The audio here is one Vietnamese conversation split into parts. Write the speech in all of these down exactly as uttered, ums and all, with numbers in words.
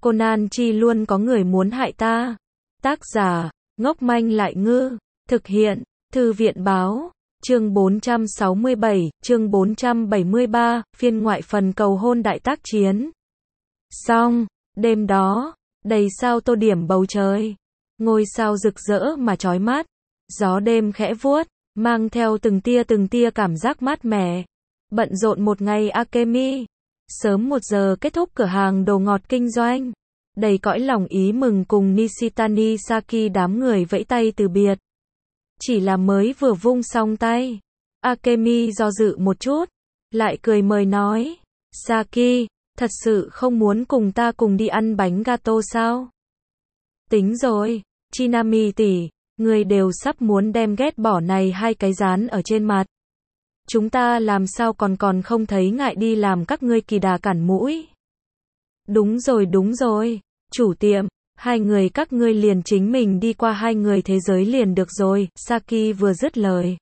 Conan chi luôn có người muốn hại ta. Tác giả, ngốc manh lại ngư. Thực hiện, Thư viện báo. Chương bốn trăm sáu mươi bảy, chương bốn trăm bảy mươi ba, phiên ngoại phần cầu hôn đại tác chiến. Xong, đêm đó, đầy sao tô điểm bầu trời. Ngôi sao rực rỡ mà chói mắt. Gió đêm khẽ vuốt, mang theo từng tia từng tia cảm giác mát mẻ. Bận rộn một ngày Akemi. Sớm một giờ kết thúc cửa hàng đồ ngọt kinh doanh. Đầy cõi lòng ý mừng cùng Nishitani Saki đám người vẫy tay từ biệt. Chỉ là mới vừa vung xong tay. Akemi do dự một chút. Lại cười mời nói. Saki, thật sự không muốn cùng ta cùng đi ăn bánh gato sao? Tính rồi, Chinami tỷ, người đều sắp muốn đem ghét bỏ này hai cái dán ở trên mặt. Chúng ta làm sao còn còn không thấy ngại đi làm các ngươi kỳ đà cản mũi. Đúng rồi đúng rồi, chủ tiệm, hai người các ngươi liền chính mình đi qua hai người thế giới liền được rồi. Saki vừa dứt lời,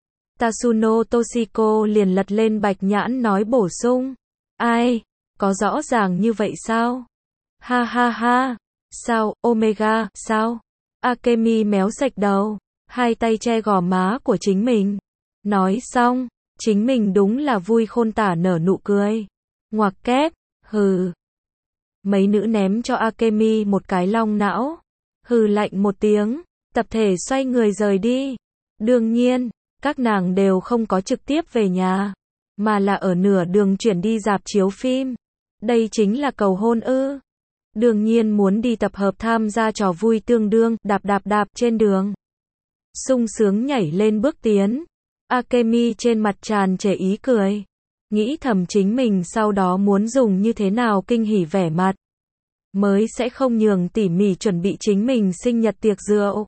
Tatsuno Toshiko liền lật lên bạch nhãn nói bổ sung. Ai, có rõ ràng như vậy sao? Ha ha ha, sao, Omega, sao? Akemi méo sạch đầu, hai tay che gò má của chính mình. Nói xong, chính mình đúng là vui khôn tả nở nụ cười. Ngoặc kép, hừ. Mấy nữ ném cho Akemi một cái long não. Hừ lạnh một tiếng, tập thể xoay người rời đi. Đương nhiên, các nàng đều không có trực tiếp về nhà, mà là ở nửa đường chuyển đi rạp chiếu phim. Đây chính là cầu hôn ư. Đương nhiên muốn đi tập hợp tham gia trò vui tương đương, đạp đạp đạp trên đường. Sung sướng nhảy lên bước tiến. Akemi trên mặt tràn trề ý cười. Nghĩ thầm chính mình sau đó muốn dùng như thế nào kinh hỉ vẻ mặt. Mới sẽ không nhường tỉ mỉ chuẩn bị chính mình sinh nhật tiệc rượu.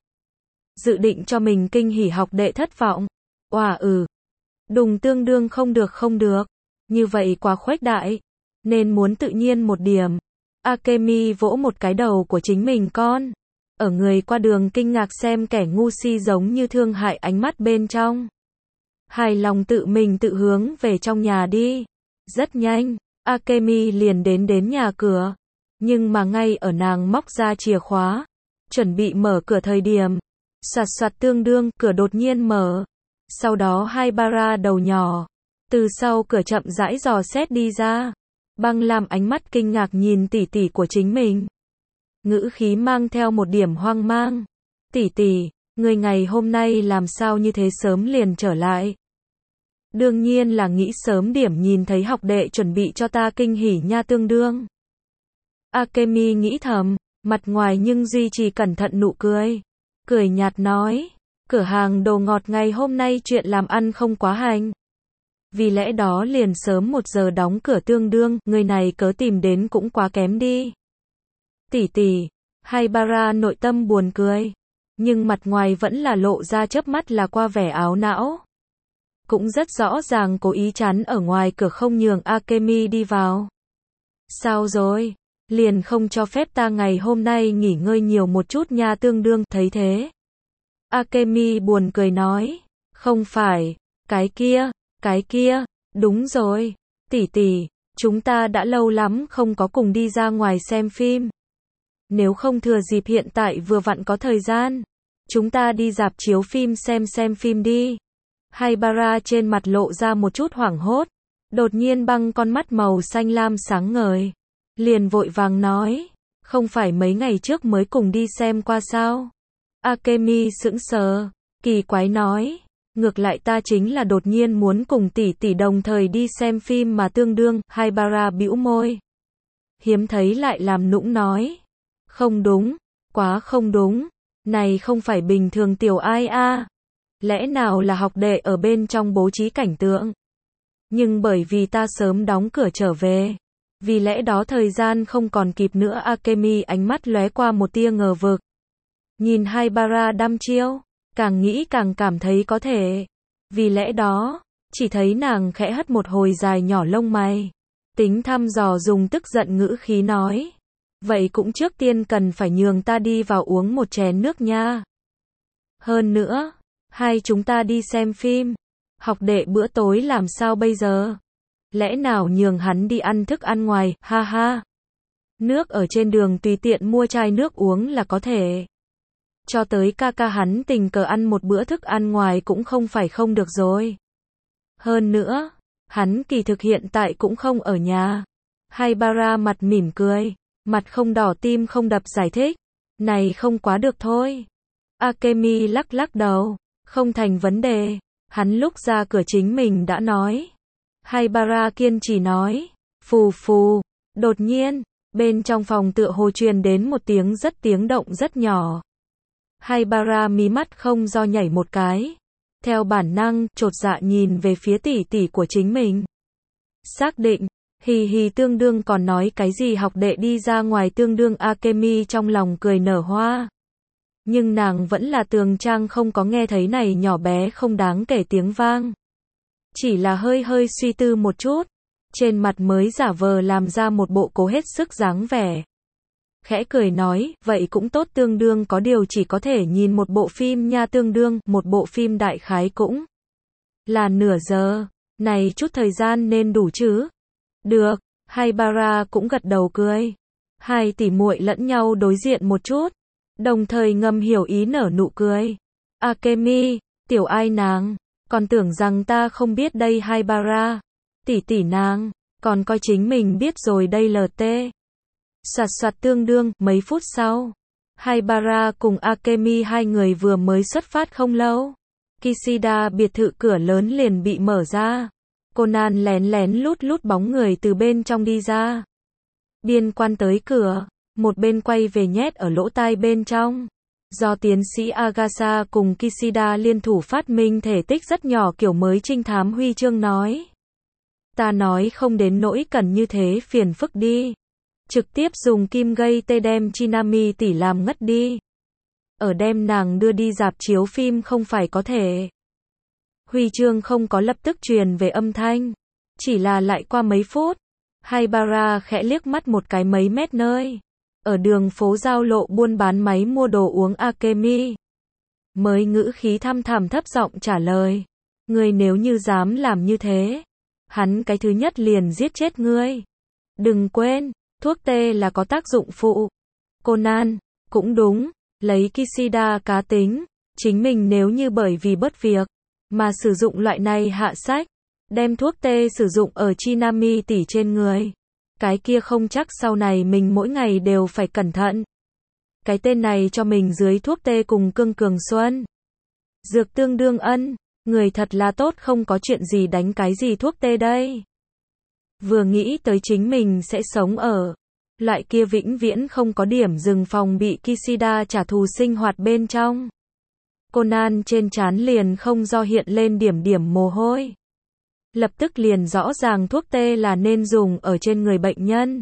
Dự định cho mình kinh hỉ học đệ thất vọng. Oà ừ. Đùng tương đương không được không được. Như vậy quá khuếch đại. Nên muốn tự nhiên một điểm. Akemi vỗ một cái đầu của chính mình con. Ở người qua đường kinh ngạc xem kẻ ngu si giống như thương hại ánh mắt bên trong. Hài lòng tự mình tự hướng về trong nhà đi. Rất nhanh, Akemi liền đến đến nhà cửa. Nhưng mà ngay ở nàng móc ra chìa khóa, chuẩn bị mở cửa thời điểm, soạt soạt tương đương, cửa đột nhiên mở. Sau đó hai bara đầu nhỏ, từ sau cửa chậm rãi dò xét đi ra. Băng làm ánh mắt kinh ngạc nhìn tỷ tỷ của chính mình. Ngữ khí mang theo một điểm hoang mang. Tỷ tỷ, người ngày hôm nay làm sao như thế sớm liền trở lại? Đương nhiên là nghĩ sớm điểm nhìn thấy học đệ chuẩn bị cho ta kinh hỉ nha tương đương. Akemi nghĩ thầm, mặt ngoài nhưng duy trì cẩn thận nụ cười. Cười nhạt nói, cửa hàng đồ ngọt ngày hôm nay chuyện làm ăn không quá hành. Vì lẽ đó liền sớm một giờ đóng cửa tương đương, người này cớ tìm đến cũng quá kém đi. Tỷ tỷ, hay bara nội tâm buồn cười. Nhưng mặt ngoài vẫn là lộ ra chớp mắt là qua vẻ áo não. Cũng rất rõ ràng cố ý chắn ở ngoài cửa không nhường Akemi đi vào. Sao rồi? Liền không cho phép ta ngày hôm nay nghỉ ngơi nhiều một chút nha tương đương, thấy thế. Akemi buồn cười nói, không phải, cái kia, cái kia, đúng rồi, tỷ tỷ, chúng ta đã lâu lắm không có cùng đi ra ngoài xem phim. Nếu không thừa dịp hiện tại vừa vặn có thời gian, chúng ta đi rạp chiếu phim xem xem phim đi. Haibara trên mặt lộ ra một chút hoảng hốt, đột nhiên băng con mắt màu xanh lam sáng ngời. Liền vội vàng nói, không phải mấy ngày trước mới cùng đi xem qua sao? Akemi sững sờ, kỳ quái nói, ngược lại ta chính là đột nhiên muốn cùng tỷ tỷ đồng thời đi xem phim mà tương đương. Haibara bĩu môi, hiếm thấy lại làm nũng nói, không đúng, quá không đúng, này không phải bình thường tiểu ai a, lẽ nào là học đệ ở bên trong bố trí cảnh tượng? Nhưng bởi vì ta sớm đóng cửa trở về, vì lẽ đó thời gian không còn kịp nữa. Akemi ánh mắt lóe qua một tia ngờ vực. Nhìn Haibara đăm chiêu, càng nghĩ càng cảm thấy có thể. Vì lẽ đó, chỉ thấy nàng khẽ hất một hồi dài nhỏ lông mày. Tính thăm dò dùng tức giận ngữ khí nói. Vậy cũng trước tiên cần phải nhường ta đi vào uống một chén nước nha. Hơn nữa, hai chúng ta đi xem phim. Học đệ bữa tối làm sao bây giờ? Lẽ nào nhường hắn đi ăn thức ăn ngoài, ha ha. Nước ở trên đường tùy tiện mua chai nước uống là có thể. Cho tới ca ca hắn tình cờ ăn một bữa thức ăn ngoài cũng không phải không được rồi. Hơn nữa, hắn kỳ thực hiện tại cũng không ở nhà. Haibara mặt mỉm cười, mặt không đỏ tim không đập giải thích. Này không quá được thôi. Akemi lắc lắc đầu, không thành vấn đề. Hắn lúc ra cửa chính mình đã nói. Haibara kiên trì nói. Phù phù, đột nhiên, bên trong phòng tựa hồ truyền đến một tiếng rất tiếng động rất nhỏ. Haibara mí mắt không do nhảy một cái. Theo bản năng, chột dạ nhìn về phía tỷ tỷ của chính mình. Xác định, hì hì tương đương còn nói cái gì học đệ đi ra ngoài tương đương Akemi trong lòng cười nở hoa. Nhưng nàng vẫn là tường trang không có nghe thấy này nhỏ bé không đáng kể tiếng vang. Chỉ là hơi hơi suy tư một chút. Trên mặt mới giả vờ làm ra một bộ cố hết sức dáng vẻ. Khẽ cười nói, vậy cũng tốt tương đương có điều chỉ có thể nhìn một bộ phim nha tương đương, một bộ phim đại khái cũng là nửa giờ, này chút thời gian nên đủ chứ? Được, Haibara cũng gật đầu cười. Hai tỷ muội lẫn nhau đối diện một chút, đồng thời ngầm hiểu ý nở nụ cười. Akemi, tiểu ai nàng, còn tưởng rằng ta không biết đây Haibara. Tỷ tỷ nàng, còn coi chính mình biết rồi đây lờ tê. Soạt soạt tương đương, mấy phút sau, Haibara cùng Akemi hai người vừa mới xuất phát không lâu. Kishida biệt thự cửa lớn liền bị mở ra. Conan lén lén lút lút bóng người từ bên trong đi ra. Biên quan tới cửa, một bên quay về nhét ở lỗ tai bên trong. Do tiến sĩ Agasa cùng Kishida liên thủ phát minh thể tích rất nhỏ kiểu mới trinh thám huy chương nói. Ta nói không đến nỗi cần như thế phiền phức đi. Trực tiếp dùng kim gây tê đem Chinami tỷ làm ngất đi. Ở đem nàng đưa đi rạp chiếu phim không phải có thể. Huy chương không có lập tức truyền về âm thanh. Chỉ là lại qua mấy phút. Haibara khẽ liếc mắt một cái mấy mét nơi. Ở đường phố giao lộ buôn bán máy mua đồ uống Akemi. Mới ngữ khí thăm thẳm thấp giọng trả lời. Ngươi nếu như dám làm như thế. Hắn cái thứ nhất liền giết chết ngươi. Đừng quên, thuốc tê là có tác dụng phụ. Conan, cũng đúng, lấy Kishida cá tính, chính mình nếu như bởi vì bất việc, mà sử dụng loại này hạ sách, đem thuốc tê sử dụng ở Chinami tỷ trên người. Cái kia không chắc sau này mình mỗi ngày đều phải cẩn thận. Cái tên này cho mình dưới thuốc tê cùng cương cường xuân. Dược tương đương ân. Người thật là tốt không có chuyện gì đánh cái gì thuốc tê đây. Vừa nghĩ tới chính mình sẽ sống ở loại kia vĩnh viễn không có điểm dừng phòng bị Kishida trả thù sinh hoạt bên trong. Conan trên trán liền không do hiện lên điểm điểm mồ hôi. Lập tức liền rõ ràng thuốc tê là nên dùng ở trên người bệnh nhân.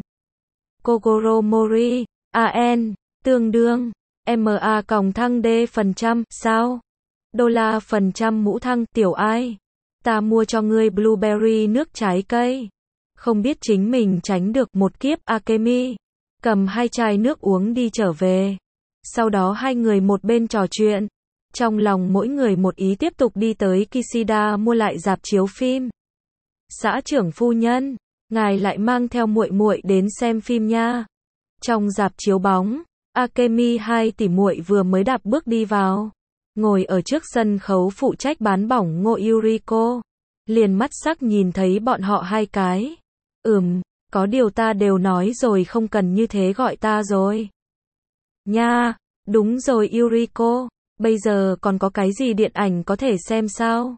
Kogoro Mori, an, tương đương, ma còng thăng d phần trăm, sao? Đô la phần trăm mũ thăng, tiểu ai? Ta mua cho ngươi blueberry nước trái cây. Không biết chính mình tránh được một kiếp Akemi. Cầm hai chai nước uống đi trở về. Sau đó hai người một bên trò chuyện. Trong lòng mỗi người một ý tiếp tục đi tới Kishida mua lại rạp chiếu phim. Xã trưởng phu nhân, ngài lại mang theo muội muội đến xem phim nha. Trong rạp chiếu bóng, Akemi hai tỷ muội vừa mới đạp bước đi vào. Ngồi ở trước sân khấu phụ trách bán bỏng ngộ Yuriko. Liền mắt sắc nhìn thấy bọn họ hai cái. Ừm, có điều ta đều nói rồi không cần như thế gọi ta rồi. Nha, đúng rồi Yuriko, bây giờ còn có cái gì điện ảnh có thể xem sao?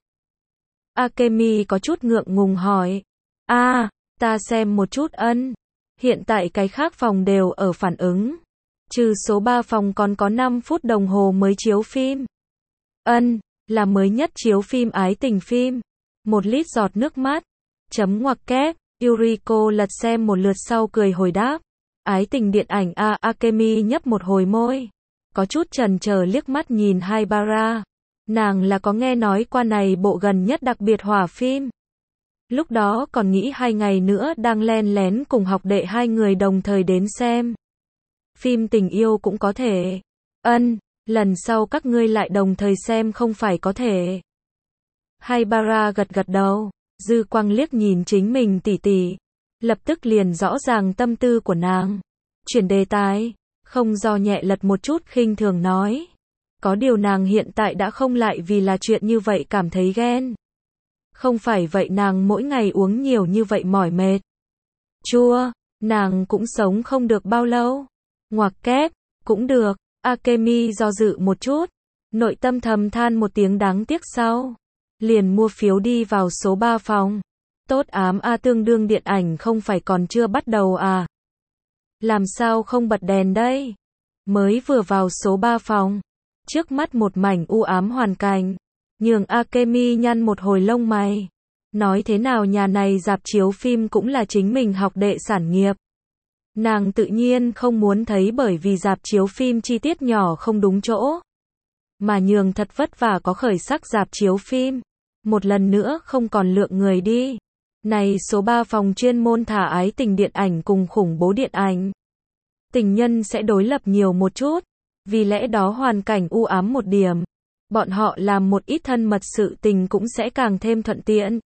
Akemi có chút ngượng ngùng hỏi. À, ta xem một chút ân. Hiện tại cái khác phòng đều ở phản ứng. Trừ số ba phòng còn có năm phút đồng hồ mới chiếu phim. Ân, là mới nhất chiếu phim ái tình phim. Một lít giọt nước mắt. Chấm ngoặc kép. Yuriko lật xem một lượt sau cười hồi đáp. Ái tình điện ảnh a. Akemi nhấp một hồi môi. Có chút chần chờ liếc mắt nhìn Haibara. Nàng là có nghe nói qua này bộ gần nhất đặc biệt hỏa phim. Lúc đó còn nghĩ hai ngày nữa đang len lén cùng học đệ hai người đồng thời đến xem. Phim tình yêu cũng có thể. Ân, lần sau các ngươi lại đồng thời xem không phải có thể. Haibara gật gật đầu, dư quang liếc nhìn chính mình tỉ tỉ. Lập tức liền rõ ràng tâm tư của nàng. Chuyển đề tài, không do nhẹ lật một chút khinh thường nói. Có điều nàng hiện tại đã không lại vì là chuyện như vậy cảm thấy ghen. Không phải vậy nàng mỗi ngày uống nhiều như vậy mỏi mệt. Chua, nàng cũng sống không được bao lâu. Ngoặc kép, cũng được. Akemi do dự một chút. Nội tâm thầm than một tiếng đáng tiếc sau. Liền mua phiếu đi vào số ba phòng. Tốt ám a tương đương điện ảnh không phải còn chưa bắt đầu à. Làm sao không bật đèn đây? Mới vừa vào số ba phòng. Trước mắt một mảnh u ám hoàn cảnh. Nhường Akemi nhăn một hồi lông mày. Nói thế nào nhà này rạp chiếu phim cũng là chính mình học đệ sản nghiệp. Nàng tự nhiên không muốn thấy bởi vì rạp chiếu phim chi tiết nhỏ không đúng chỗ. Mà nhường thật vất vả có khởi sắc rạp chiếu phim. Một lần nữa không còn lượng người đi. Này số ba phòng chuyên môn thả ái tình điện ảnh cùng khủng bố điện ảnh. Tình nhân sẽ đối lập nhiều một chút. Vì lẽ đó hoàn cảnh u ám một điểm. Bọn họ làm một ít thân mật sự tình cũng sẽ càng thêm thuận tiện.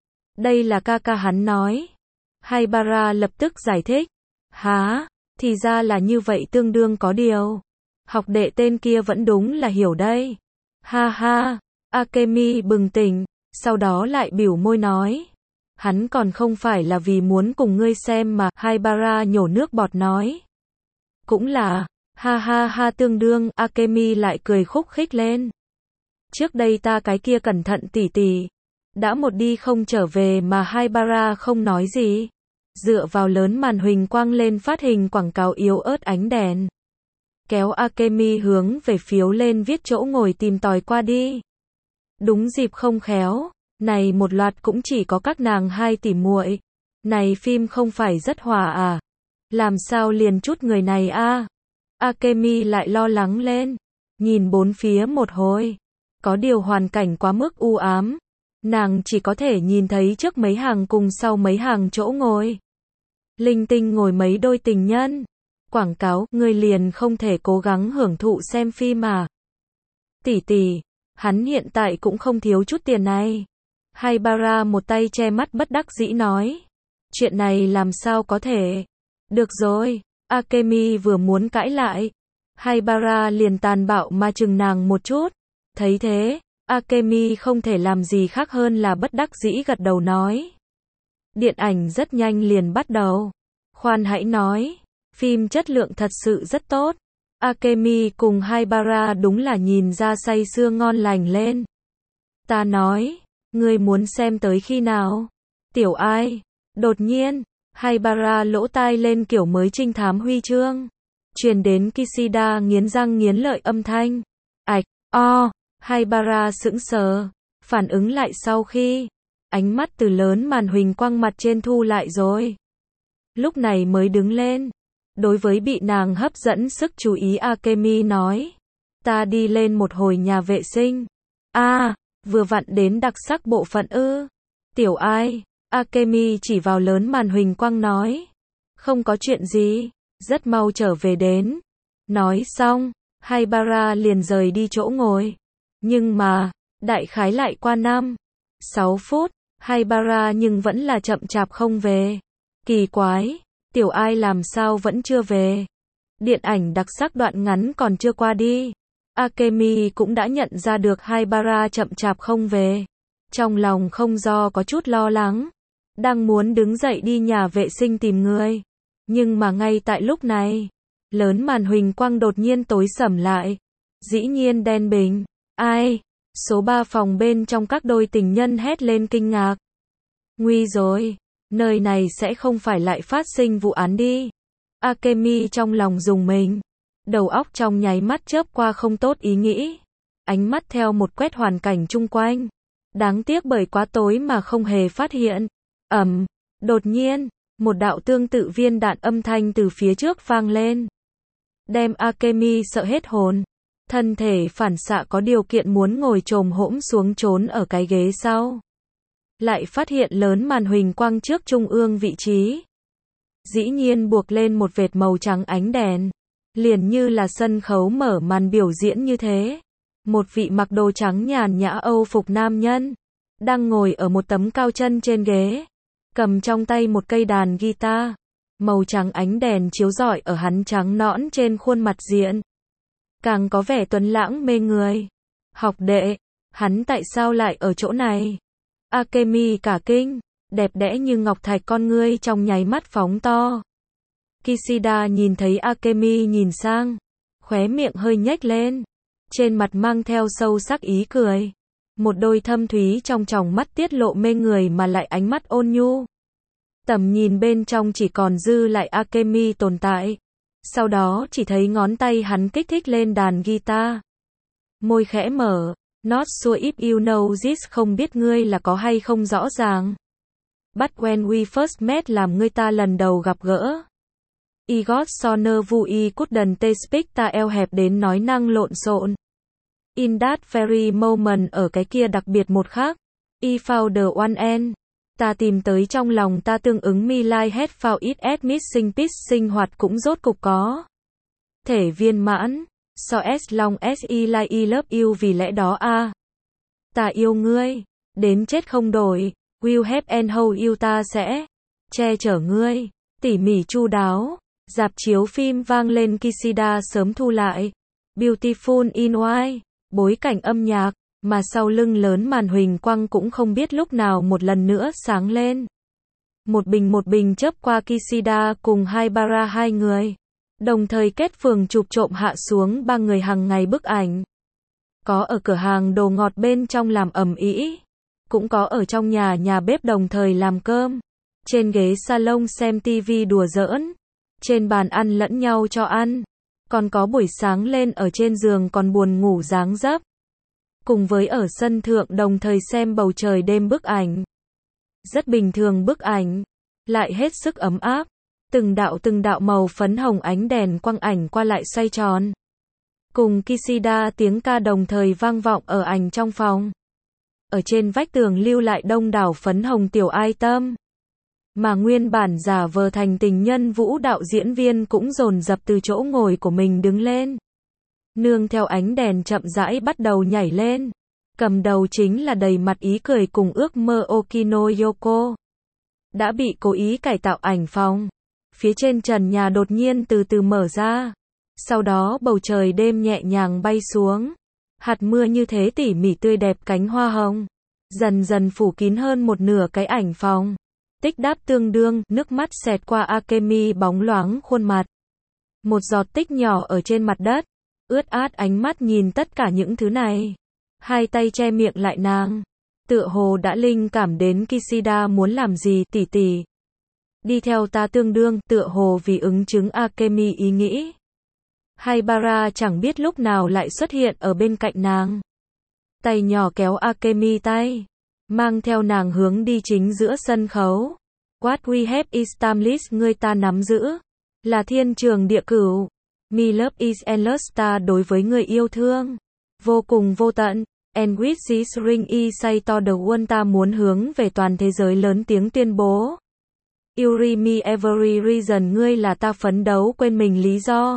Đây là ca ca hắn nói. Haibara lập tức giải thích. Há, thì ra là như vậy tương đương có điều. Học đệ tên kia vẫn đúng là hiểu đây. Ha ha, Akemi bừng tỉnh, sau đó lại biểu môi nói. Hắn còn không phải là vì muốn cùng ngươi xem mà, Haibara nhổ nước bọt nói. Cũng là, ha ha ha tương đương, Akemi lại cười khúc khích lên. Trước đây ta cái kia cẩn thận tỉ tỉ. Đã một đi không trở về mà Haibara không nói gì. Dựa vào lớn màn huỳnh quang lên phát hình quảng cáo yếu ớt ánh đèn. Kéo Akemi hướng về phiếu lên viết chỗ ngồi tìm tòi qua đi. Đúng dịp không khéo, này một loạt cũng chỉ có các nàng hai tỉ muội. Này phim không phải rất hòa à? Làm sao liền chút người này a? Akemi lại lo lắng lên, nhìn bốn phía một hồi. Có điều hoàn cảnh quá mức u ám, nàng chỉ có thể nhìn thấy trước mấy hàng cùng sau mấy hàng chỗ ngồi. Linh tinh ngồi mấy đôi tình nhân. Quảng cáo, người liền không thể cố gắng hưởng thụ xem phim à? Tỷ tỷ, hắn hiện tại cũng không thiếu chút tiền này. Haibara một tay che mắt bất đắc dĩ nói. Chuyện này làm sao có thể? Được rồi, Akemi vừa muốn cãi lại. Haibara liền tàn bạo mà chừng nàng một chút. Thấy thế, Akemi không thể làm gì khác hơn là bất đắc dĩ gật đầu nói. Điện ảnh rất nhanh liền bắt đầu. Khoan hãy nói, phim chất lượng thật sự rất tốt. Akemi cùng Haibara đúng là nhìn ra say sưa ngon lành lên. Ta nói, ngươi muốn xem tới khi nào? Tiểu ai? Đột nhiên, Haibara lỗ tai lên kiểu mới trinh thám huy chương. Truyền đến Kishida nghiến răng nghiến lợi âm thanh. Ảch, o, Haibara sững sờ, phản ứng lại sau khi ánh mắt từ lớn màn huỳnh quang mặt trên thu lại rồi. Lúc này mới đứng lên. Đối với bị nàng hấp dẫn sức chú ý Akemi nói. Ta đi lên một hồi nhà vệ sinh. A, à, vừa vặn đến đặc sắc bộ phận ư. Tiểu ai? Akemi chỉ vào lớn màn huỳnh quang nói. Không có chuyện gì, rất mau trở về đến. Nói xong, Haibara liền rời đi chỗ ngồi. Nhưng mà, đại khái lại qua năm, sáu phút, Haibara nhưng vẫn là chậm chạp không về. Kỳ quái, tiểu ai làm sao vẫn chưa về. Điện ảnh đặc sắc đoạn ngắn còn chưa qua đi. Akemi cũng đã nhận ra được Haibara chậm chạp không về. Trong lòng không do có chút lo lắng. Đang muốn đứng dậy đi nhà vệ sinh tìm người. Nhưng mà ngay tại lúc này, lớn màn huỳnh quang đột nhiên tối sầm lại. Dĩ nhiên đen bình. Ai? Số ba phòng bên trong các đôi tình nhân hét lên kinh ngạc. Nguy rồi, nơi này sẽ không phải lại phát sinh vụ án đi. Akemi trong lòng rùng mình. Đầu óc trong nháy mắt chớp qua không tốt ý nghĩ. Ánh mắt theo một quét hoàn cảnh chung quanh. Đáng tiếc bởi quá tối mà không hề phát hiện. Ầm, đột nhiên, một đạo tương tự viên đạn âm thanh từ phía trước vang lên. Đem Akemi sợ hết hồn. Thân thể phản xạ có điều kiện muốn ngồi chồm hỗn xuống trốn ở cái ghế sau. Lại phát hiện lớn màn huỳnh quang trước trung ương vị trí. Dĩ nhiên buộc lên một vệt màu trắng ánh đèn. Liền như là sân khấu mở màn biểu diễn như thế. Một vị mặc đồ trắng nhàn nhã Âu phục nam nhân. Đang ngồi ở một tấm cao chân trên ghế. Cầm trong tay một cây đàn guitar. Màu trắng ánh đèn chiếu rọi ở hắn trắng nõn trên khuôn mặt diện. Càng có vẻ tuấn lãng mê người. Học đệ, hắn tại sao lại ở chỗ này? Akemi cả kinh, đẹp đẽ như ngọc thạch con ngươi trong nháy mắt phóng to. Kishida nhìn thấy Akemi nhìn sang, khóe miệng hơi nhếch lên, trên mặt mang theo sâu sắc ý cười. Một đôi thâm thúy trong tròng mắt tiết lộ mê người mà lại ánh mắt ôn nhu. Tầm nhìn bên trong chỉ còn dư lại Akemi tồn tại. Sau đó chỉ thấy ngón tay hắn kích thích lên đàn guitar. Môi khẽ mở, not sure if you know this, không biết ngươi là có hay không rõ ràng. But when we first met làm ngươi ta lần đầu gặp gỡ. I got so nervous I couldn't speak, ta eo hẹp đến nói năng lộn xộn. In that very moment, ở cái kia đặc biệt một khắc. I found the one end. Ta tìm tới trong lòng ta tương ứng, me like had found it at missing piece, sinh hoạt cũng rốt cục có thể viên mãn. So as long as I like I love you, vì lẽ đó a à. Ta yêu ngươi, đến chết không đổi. Will help and hold you, ta sẽ che chở ngươi, tỉ mỉ chu đáo. Rạp chiếu phim vang lên, Kishida sớm thu lại Beautiful in White, bối cảnh âm nhạc, mà sau lưng lớn màn huỳnh quang cũng không biết lúc nào một lần nữa sáng lên. Một bình một bình chớp qua Kishida cùng Haibara hai người, đồng thời kết phường chụp trộm hạ xuống ba người hàng ngày bức ảnh. Có ở cửa hàng đồ ngọt bên trong làm ầm ĩ, cũng có ở trong nhà nhà bếp đồng thời làm cơm, trên ghế salon xem tivi đùa giỡn, trên bàn ăn lẫn nhau cho ăn, còn có buổi sáng lên ở trên giường còn buồn ngủ dáng dấp. Cùng với ở sân thượng đồng thời xem bầu trời đêm bức ảnh. Rất bình thường bức ảnh, lại hết sức ấm áp. Từng đạo từng đạo màu phấn hồng ánh đèn quang ảnh qua lại xoay tròn. Cùng Kishida tiếng ca đồng thời vang vọng ở ảnh trong phòng. Ở trên vách tường lưu lại đông đảo phấn hồng tiểu item. Mà nguyên bản giả vờ thành tình nhân vũ đạo diễn viên cũng dồn dập từ chỗ ngồi của mình đứng lên. Nương theo ánh đèn chậm rãi bắt đầu nhảy lên. Cầm đầu chính là đầy mặt ý cười cùng ước mơ Okino Yoko. Đã bị cố ý cải tạo ảnh phòng. Phía trên trần nhà đột nhiên từ từ mở ra. Sau đó bầu trời đêm nhẹ nhàng bay xuống. Hạt mưa như thế tỉ mỉ tươi đẹp cánh hoa hồng. Dần dần phủ kín hơn một nửa cái ảnh phòng. Tích đáp tương đương, nước mắt xẹt qua Akemi bóng loáng khuôn mặt. Một giọt tích nhỏ ở trên mặt đất. Ướt át ánh mắt nhìn tất cả những thứ này. Hai tay che miệng lại nàng. Tựa hồ đã linh cảm đến Kishida muốn làm gì, tỷ tỷ. Đi theo ta tương đương, tựa hồ vì ứng chứng Akemi ý nghĩ. Haibara chẳng biết lúc nào lại xuất hiện ở bên cạnh nàng. Tay nhỏ kéo Akemi tay. Mang theo nàng hướng đi chính giữa sân khấu. What we have established, ngươi ta nắm giữ. Là thiên trường địa cửu. Me love is endless, ta đối với người yêu thương. Vô cùng vô tận. And with this ring I say to the world, ta muốn hướng về toàn thế giới lớn tiếng tuyên bố. You me every reason, ngươi là ta phấn đấu quên mình lý do.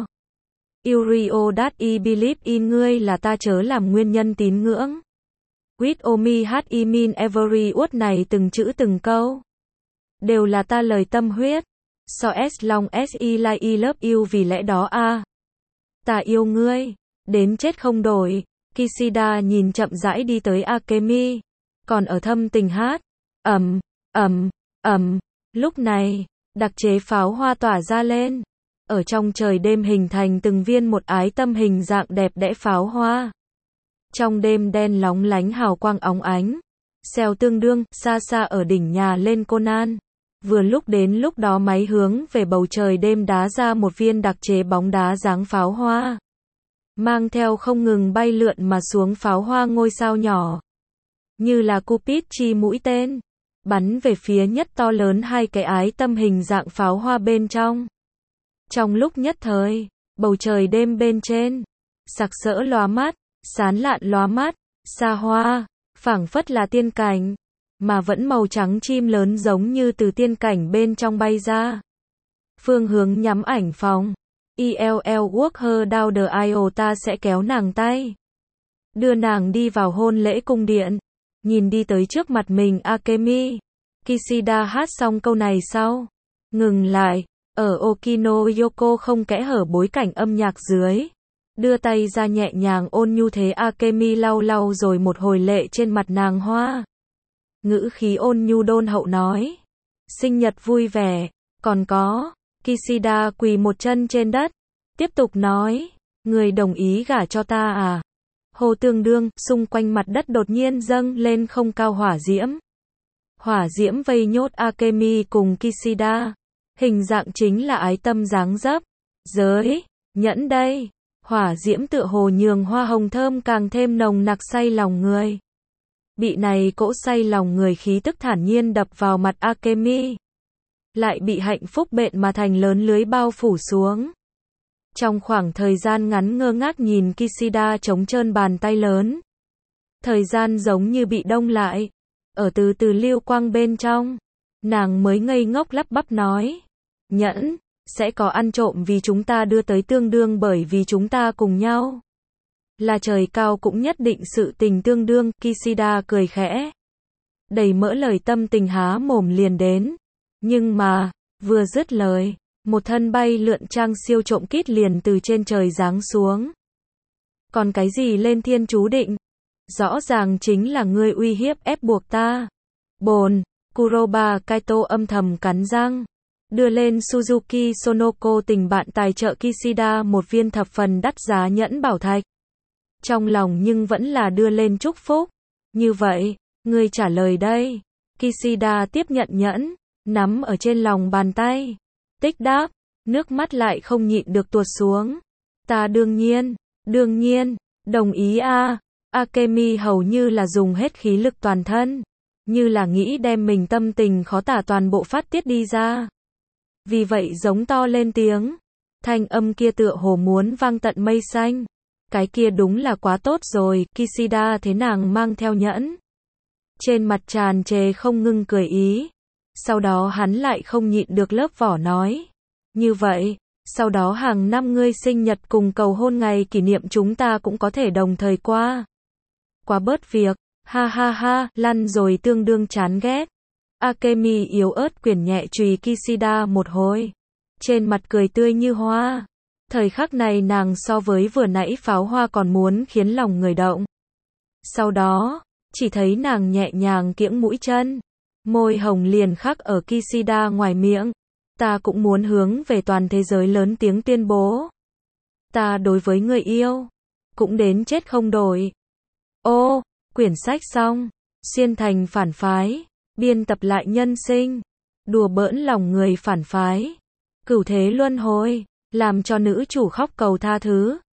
You that I believe in, ngươi là ta chớ làm nguyên nhân tín ngưỡng. With omi hat I mean every word, này từng chữ từng câu. Đều là ta lời tâm huyết. So as long as I like I love you, vì lẽ đó a à. Ta yêu ngươi. Đến chết không đổi. Kishida nhìn chậm rãi đi tới Akemi. Còn ở thâm tình hát. ầm, ầm, ầm. Lúc này, đặc chế pháo hoa tỏa ra lên. Ở trong trời đêm hình thành từng viên một ái tâm hình dạng đẹp đẽ pháo hoa. Trong đêm đen lóng lánh hào quang óng ánh. Xèo tương đương, xa xa ở đỉnh nhà lên Conan. Vừa lúc đến lúc đó máy hướng về bầu trời đêm đá ra một viên đặc chế bóng đá dáng pháo hoa. Mang theo không ngừng bay lượn mà xuống pháo hoa ngôi sao nhỏ. Như là Cupid chi mũi tên. Bắn về phía nhất to lớn hai cái ái tâm hình dạng pháo hoa bên trong. Trong lúc nhất thời, bầu trời đêm bên trên, sặc sỡ lóa mắt, sán lạn lóa mắt, xa hoa, phảng phất là tiên cảnh, mà vẫn màu trắng chim lớn giống như từ tiên cảnh bên trong bay ra. Phương hướng nhắm ảnh phòng. I L L walk her down the aisle, ta sẽ kéo nàng tay. Đưa nàng đi vào hôn lễ cung điện. Nhìn đi tới trước mặt mình Akemi. Kishida hát xong câu này sau. Ngừng lại. Ở Okino Yoko không kẽ hở bối cảnh âm nhạc dưới. Đưa tay ra nhẹ nhàng ôn nhu thế Akemi lau lau rồi một hồi lệ trên mặt nàng hoa. Ngữ khí ôn nhu đôn hậu nói. Sinh nhật vui vẻ, còn có. Kishida quỳ một chân trên đất. Tiếp tục nói. Người đồng ý gả cho ta à? Hồ tương đương, xung quanh mặt đất đột nhiên dâng lên không cao hỏa diễm. Hỏa diễm vây nhốt Akemi cùng Kishida. Hình dạng chính là ái tâm dáng dấp. Giới, nhẫn đây. Hỏa diễm tựa hồ nhường hoa hồng thơm càng thêm nồng nặc say lòng người. Bị này cỗ say lòng người khí tức thản nhiên đập vào mặt Akemi. Lại bị hạnh phúc bện mà thành lớn lưới bao phủ xuống. Trong khoảng thời gian ngắn ngơ ngác nhìn Kishida trống trơn bàn tay lớn. Thời gian giống như bị đông lại. Ở từ từ lưu quang bên trong. Nàng mới ngây ngốc lắp bắp nói. Nhẫn, sẽ có ăn trộm vì chúng ta đưa tới tương đương bởi vì chúng ta cùng nhau. Là trời cao cũng nhất định sự tình tương đương, Kishida cười khẽ. Đầy mỡ lời tâm tình há mồm liền đến. Nhưng mà, vừa dứt lời, một thân bay lượn trang siêu trộm kít liền từ trên trời giáng xuống. Còn cái gì lên thiên chú định? Rõ ràng chính là ngươi uy hiếp ép buộc ta. Bồn, Kuroba Kaito âm thầm cắn răng. Đưa lên Suzuki Sonoko tình bạn tài trợ Kishida một viên thập phần đắt giá nhẫn bảo thạch. Trong lòng nhưng vẫn là đưa lên chúc phúc. Như vậy, ngươi trả lời đây. Kishida tiếp nhận nhẫn, nắm ở trên lòng bàn tay. Tích đáp, nước mắt lại không nhịn được tuột xuống. Ta đương nhiên, đương nhiên, đồng ý a. À. Akemi hầu như là dùng hết khí lực toàn thân. Như là nghĩ đem mình tâm tình khó tả toàn bộ phát tiết đi ra. Vì vậy giống to lên tiếng. Thanh âm kia tựa hồ muốn vang tận mây xanh. Cái kia đúng là quá tốt rồi, Kishida thế nàng mang theo nhẫn. Trên mặt tràn trề không ngưng cười ý. Sau đó hắn lại không nhịn được lớp vỏ nói. Như vậy, sau đó hàng năm ngươi sinh nhật cùng cầu hôn ngày kỷ niệm chúng ta cũng có thể đồng thời qua. Quá bớt việc, ha ha ha, lăn rồi tương đương chán ghét. Akemi yếu ớt quyển nhẹ chùy Kishida một hồi. Trên mặt cười tươi như hoa. Thời khắc này nàng so với vừa nãy pháo hoa còn muốn khiến lòng người động. Sau đó, chỉ thấy nàng nhẹ nhàng kiễng mũi chân. Môi hồng liền khắc ở Kishida ngoài miệng. Ta cũng muốn hướng về toàn thế giới lớn tiếng tuyên bố. Ta đối với người yêu, cũng đến chết không đổi. Ô, quyển sách xong. Xuyên thành phản phái. Biên tập lại nhân sinh. Đùa bỡn lòng người phản phái. Cửu thế luân hồi. Làm cho nữ chủ khóc cầu tha thứ.